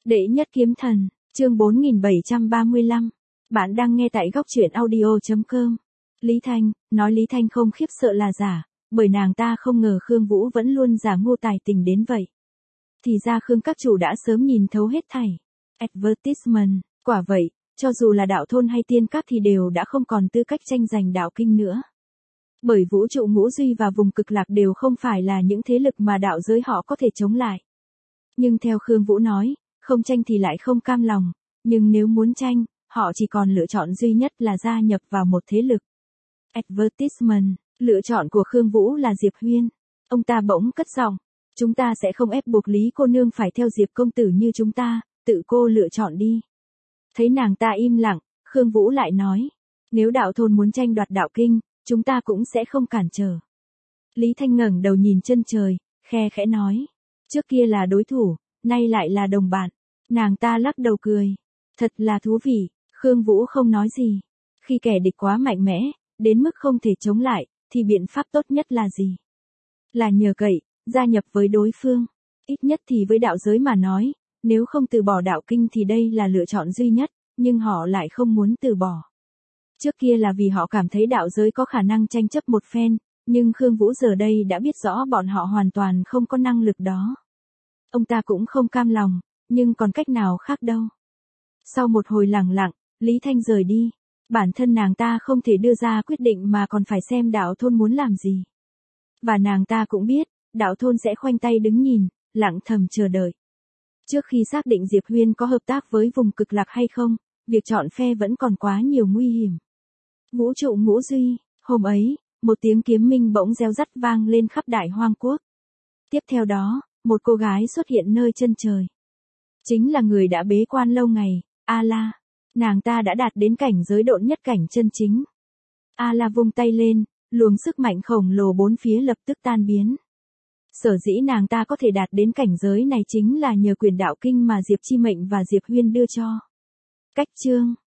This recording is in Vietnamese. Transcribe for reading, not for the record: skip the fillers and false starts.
Đệ nhất kiếm thần, chương 4735. Bạn đang nghe tại góc truyện audio.com. Lý Thanh, nói Lý Thanh không khiếp sợ là giả, bởi nàng ta không ngờ Khương Vũ vẫn luôn giả ngu tài tình đến vậy. Thì ra Khương các chủ đã sớm nhìn thấu hết thảy. Advertisement, quả vậy, cho dù là đạo thôn hay tiên các thì đều đã không còn tư cách tranh giành đạo kinh nữa. Bởi vũ trụ ngũ duy và vùng cực lạc đều không phải là những thế lực mà đạo giới họ có thể chống lại. Nhưng theo Khương Vũ nói, không tranh thì lại không cam lòng, nhưng nếu muốn tranh, họ chỉ còn lựa chọn duy nhất là gia nhập vào một thế lực. Advertisement, lựa chọn của Khương Vũ là Diệp Huyên. Ông ta bỗng cất giọng, chúng ta sẽ không ép buộc Lý cô nương phải theo Diệp công tử như chúng ta, tự cô lựa chọn đi. Thấy nàng ta im lặng, Khương Vũ lại nói, nếu đạo thôn muốn tranh đoạt đạo kinh, chúng ta cũng sẽ không cản trở. Lý Thanh ngẩng đầu nhìn chân trời, khe khẽ nói, trước kia là đối thủ, nay lại là đồng bạn. Nàng ta lắc đầu cười, thật là thú vị. Khương Vũ không nói gì. Khi kẻ địch quá mạnh mẽ, đến mức không thể chống lại, thì biện pháp tốt nhất là gì? Là nhờ cậy, gia nhập với đối phương. Ít nhất thì với đạo giới mà nói, nếu không từ bỏ đạo kinh thì đây là lựa chọn duy nhất, nhưng họ lại không muốn từ bỏ. Trước kia là vì họ cảm thấy đạo giới có khả năng tranh chấp một phen, nhưng Khương Vũ giờ đây đã biết rõ bọn họ hoàn toàn không có năng lực đó. Ông ta cũng không cam lòng, nhưng còn cách nào khác đâu. Sau một hồi lặng lặng, Lý Thanh rời đi. Bản thân nàng ta không thể đưa ra quyết định mà còn phải xem đạo thôn muốn làm gì. Và nàng ta cũng biết, đạo thôn sẽ khoanh tay đứng nhìn, lặng thầm chờ đợi. Trước khi xác định Diệp Huyên có hợp tác với vùng cực lạc hay không, việc chọn phe vẫn còn quá nhiều nguy hiểm. Vũ trụ ngũ duy, hôm ấy, một tiếng kiếm minh bỗng reo rắt vang lên khắp đại hoang quốc. Tiếp theo đó, một cô gái xuất hiện nơi chân trời. Chính là người đã bế quan lâu ngày, A-la. Nàng ta đã đạt đến cảnh giới độn nhất cảnh chân chính. A-la vung tay lên, luồng sức mạnh khổng lồ bốn phía lập tức tan biến. Sở dĩ nàng ta có thể đạt đến cảnh giới này chính là nhờ quyền đạo kinh mà Diệp Chi Mệnh và Diệp Huyên đưa cho. Cách chương